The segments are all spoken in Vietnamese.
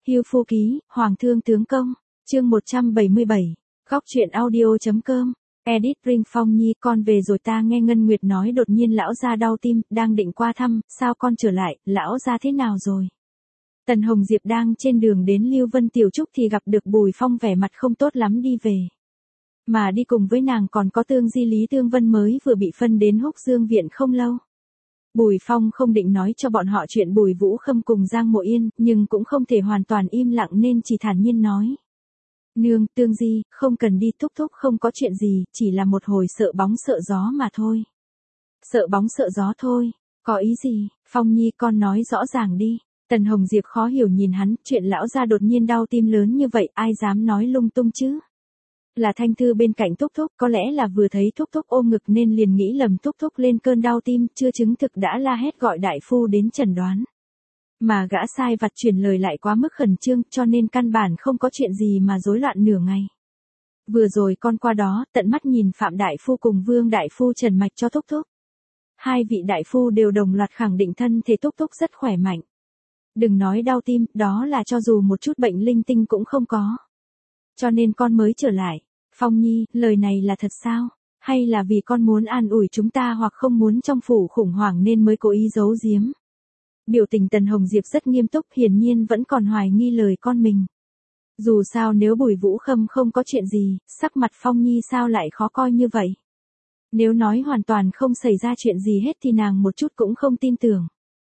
Hưu Phu Ký, Hoàng Thương Tướng Công, chương 177, Góc truyện audio.com, edit Ring Phong Nhi con về rồi ta nghe Ngân Nguyệt nói đột nhiên lão gia đau tim, đang định qua thăm, sao con trở lại, lão gia thế nào rồi? Tần Hồng Diệp đang trên đường đến Lưu Vân Tiểu Trúc thì gặp được Bùi Phong vẻ mặt không tốt lắm đi về. Mà đi cùng với nàng còn có Tương Di Lý Tương Vân mới vừa bị phân đến Húc Dương Viện không lâu. Bùi Phong không định nói cho bọn họ chuyện Bùi Vũ Khâm cùng Giang Mộ Yên, nhưng cũng không thể hoàn toàn im lặng nên chỉ thản nhiên nói. Nương, Tương Di, không cần đi, thúc thúc không có chuyện gì, chỉ là một hồi sợ bóng sợ gió mà thôi. Sợ bóng sợ gió thôi, có ý gì, Phong Nhi con nói rõ ràng đi. Tần Hồng Diệp khó hiểu nhìn hắn, chuyện lão gia đột nhiên đau tim lớn như vậy, ai dám nói lung tung chứ? Là Thanh Thư bên cạnh thúc thúc, có lẽ là vừa thấy thúc thúc ôm ngực nên liền nghĩ lầm thúc thúc lên cơn đau tim, chưa chứng thực đã la hét gọi đại phu đến chẩn đoán. Mà gã sai vặt truyền lời lại quá mức khẩn trương, cho nên căn bản không có chuyện gì mà rối loạn nửa ngày. Vừa rồi con qua đó, tận mắt nhìn Phạm đại phu cùng Vương đại phu trần mạch cho thúc thúc. Hai vị đại phu đều đồng loạt khẳng định thân thể thúc thúc rất khỏe mạnh. Đừng nói đau tim, đó là cho dù một chút bệnh linh tinh cũng không có. Cho nên con mới trở lại. Phong Nhi, lời này là thật sao? Hay là vì con muốn an ủi chúng ta hoặc không muốn trong phủ khủng hoảng nên mới cố ý giấu giếm? Biểu tình Tần Hồng Diệp rất nghiêm túc, hiển nhiên vẫn còn hoài nghi lời con mình. Dù sao nếu Bùi Vũ Khâm không có chuyện gì, sắc mặt Phong Nhi sao lại khó coi như vậy? Nếu nói hoàn toàn không xảy ra chuyện gì hết thì nàng một chút cũng không tin tưởng.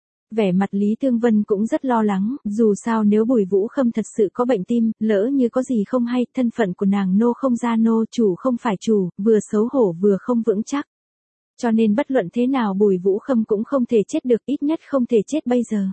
Vẻ mặt Lý Tương Vân cũng rất lo lắng, dù sao nếu Bùi Vũ Khâm thật sự có bệnh tim, lỡ như có gì không hay, thân phận của nàng nô không ra nô, chủ không phải chủ, vừa xấu hổ vừa không vững chắc. Cho nên bất luận thế nào Bùi Vũ Khâm cũng không thể chết được, ít nhất không thể chết bây giờ.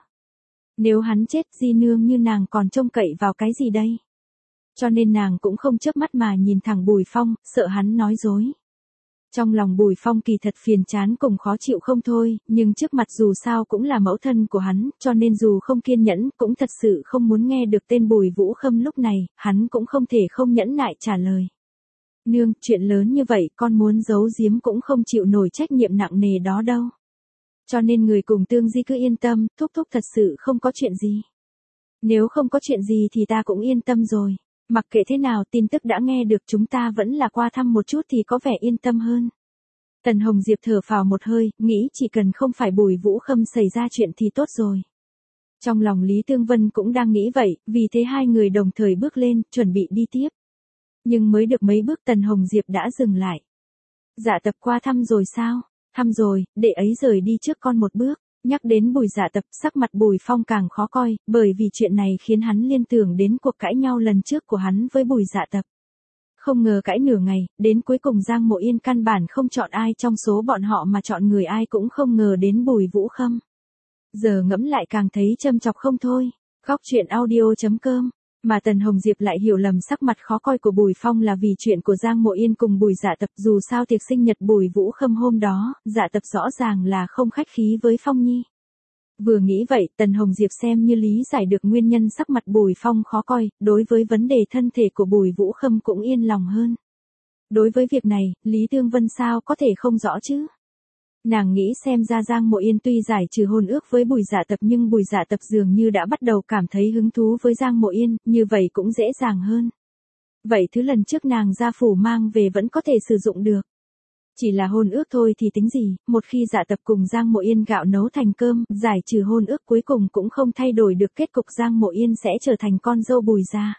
Nếu hắn chết, di nương như nàng còn trông cậy vào cái gì đây? Cho nên nàng cũng không chớp mắt mà nhìn thẳng Bùi Phong, sợ hắn nói dối. Trong lòng Bùi Phong kỳ thật phiền chán cùng khó chịu không thôi, nhưng trước mặt dù sao cũng là mẫu thân của hắn, cho nên dù không kiên nhẫn, cũng thật sự không muốn nghe được tên Bùi Vũ Khâm lúc này, hắn cũng không thể không nhẫn nại trả lời. Nương, chuyện lớn như vậy, con muốn giấu giếm cũng không chịu nổi trách nhiệm nặng nề đó đâu. Cho nên người cùng Tương Di cứ yên tâm, thúc thúc thật sự không có chuyện gì. Nếu không có chuyện gì thì ta cũng yên tâm rồi. Mặc kệ thế nào tin tức đã nghe được chúng ta vẫn là qua thăm một chút thì có vẻ yên tâm hơn. Tần Hồng Diệp thở phào một hơi, nghĩ chỉ cần không phải Bùi Vũ Khâm xảy ra chuyện thì tốt rồi. Trong lòng Lý Tương Vân cũng đang nghĩ vậy, vì thế hai người đồng thời bước lên, chuẩn bị đi tiếp. Nhưng mới được mấy bước Tần Hồng Diệp đã dừng lại. Dạ Tập qua thăm rồi sao? Thăm rồi, đệ ấy rời đi trước con một bước. Nhắc đến Bùi Dạ Tập, sắc mặt Bùi Phong càng khó coi, bởi vì chuyện này khiến hắn liên tưởng đến cuộc cãi nhau lần trước của hắn với Bùi Dạ Tập. Không ngờ cãi nửa ngày, đến cuối cùng Giang Mộ Yên căn bản không chọn ai trong số bọn họ mà chọn người ai cũng không ngờ đến Bùi Vũ Khâm. Giờ ngẫm lại càng thấy châm chọc không thôi. Góc truyện audio.com. Mà Tần Hồng Diệp lại hiểu lầm sắc mặt khó coi của Bùi Phong là vì chuyện của Giang Mộ Yên cùng Bùi Dạ Tập, dù sao tiệc sinh nhật Bùi Vũ Khâm hôm đó, Dạ Tập rõ ràng là không khách khí với Phong Nhi. Vừa nghĩ vậy, Tần Hồng Diệp xem như lý giải được nguyên nhân sắc mặt Bùi Phong khó coi, đối với vấn đề thân thể của Bùi Vũ Khâm cũng yên lòng hơn. Đối với việc này, Lý Tương Vân sao có thể không rõ chứ? Nàng nghĩ xem ra Giang Mộ Yên tuy giải trừ hôn ước với Bùi Dạ Tập nhưng Bùi Dạ Tập dường như đã bắt đầu cảm thấy hứng thú với Giang Mộ Yên, như vậy cũng dễ dàng hơn. Vậy thứ lần trước nàng ra phủ mang về vẫn có thể sử dụng được. Chỉ là hôn ước thôi thì tính gì, một khi Dạ Tập cùng Giang Mộ Yên gạo nấu thành cơm, giải trừ hôn ước cuối cùng cũng không thay đổi được kết cục Giang Mộ Yên sẽ trở thành con dâu Bùi gia.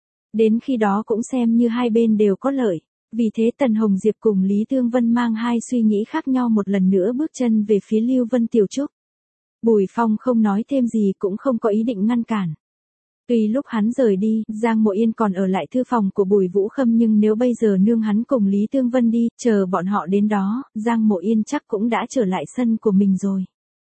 Đến khi đó cũng xem như hai bên đều có lợi. Vì thế Tần Hồng Diệp cùng Lý Tương Vân mang hai suy nghĩ khác nhau một lần nữa bước chân về phía Lưu Vân Tiểu Trúc. Bùi Phong không nói thêm gì cũng không có ý định ngăn cản. Tuy lúc hắn rời đi, Giang Mộ Yên còn ở lại thư phòng của Bùi Vũ Khâm nhưng nếu bây giờ nương hắn cùng Lý Tương Vân đi, chờ bọn họ đến đó, Giang Mộ Yên chắc cũng đã trở lại sân của mình rồi.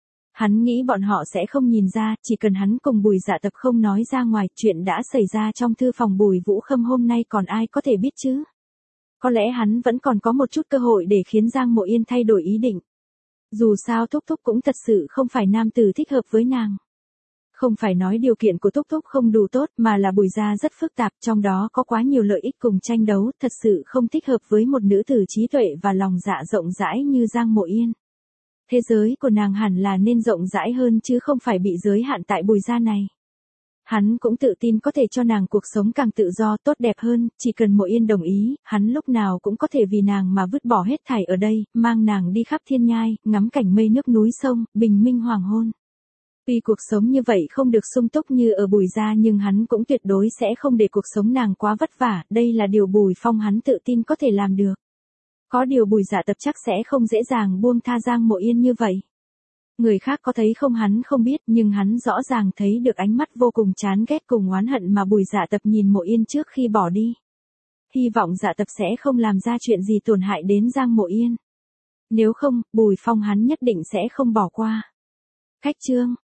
Hắn nghĩ bọn họ sẽ không nhìn ra, chỉ cần hắn cùng Bùi Dạ Tập không nói ra ngoài, chuyện đã xảy ra trong thư phòng Bùi Vũ Khâm hôm nay còn ai có thể biết chứ? Có lẽ hắn vẫn còn có một chút cơ hội để khiến Giang Mộ Yên thay đổi ý định. Dù sao Thúc Thúc cũng thật sự không phải nam tử thích hợp với nàng. Không phải nói điều kiện của Thúc Thúc không đủ tốt mà là Bùi gia rất phức tạp, trong đó có quá nhiều lợi ích cùng tranh đấu, thật sự không thích hợp với một nữ tử trí tuệ và lòng dạ rộng rãi như Giang Mộ Yên. Thế giới của nàng hẳn là nên rộng rãi hơn chứ không phải bị giới hạn tại Bùi gia này. Hắn cũng tự tin có thể cho nàng cuộc sống càng tự do tốt đẹp hơn, chỉ cần Mộ Yên đồng ý, hắn lúc nào cũng có thể vì nàng mà vứt bỏ hết thảy ở đây, mang nàng đi khắp thiên nhai, ngắm cảnh mây nước núi sông, bình minh hoàng hôn. Tuy cuộc sống như vậy không được sung túc như ở Bùi gia nhưng hắn cũng tuyệt đối sẽ không để cuộc sống nàng quá vất vả, đây là điều Bùi Phong hắn tự tin có thể làm được. Có điều Bùi Dạ Tập chắc sẽ không dễ dàng buông tha Giang Mộ Yên như vậy. Người khác có thấy không hắn không biết nhưng hắn rõ ràng thấy được ánh mắt vô cùng chán ghét cùng oán hận mà Bùi Dạ Tập nhìn Mộ Yên trước khi bỏ đi. Hy vọng Dạ Tập sẽ không làm ra chuyện gì tổn hại đến Giang Mộ Yên. Nếu không, Bùi Phong hắn nhất định sẽ không bỏ qua. Khách chương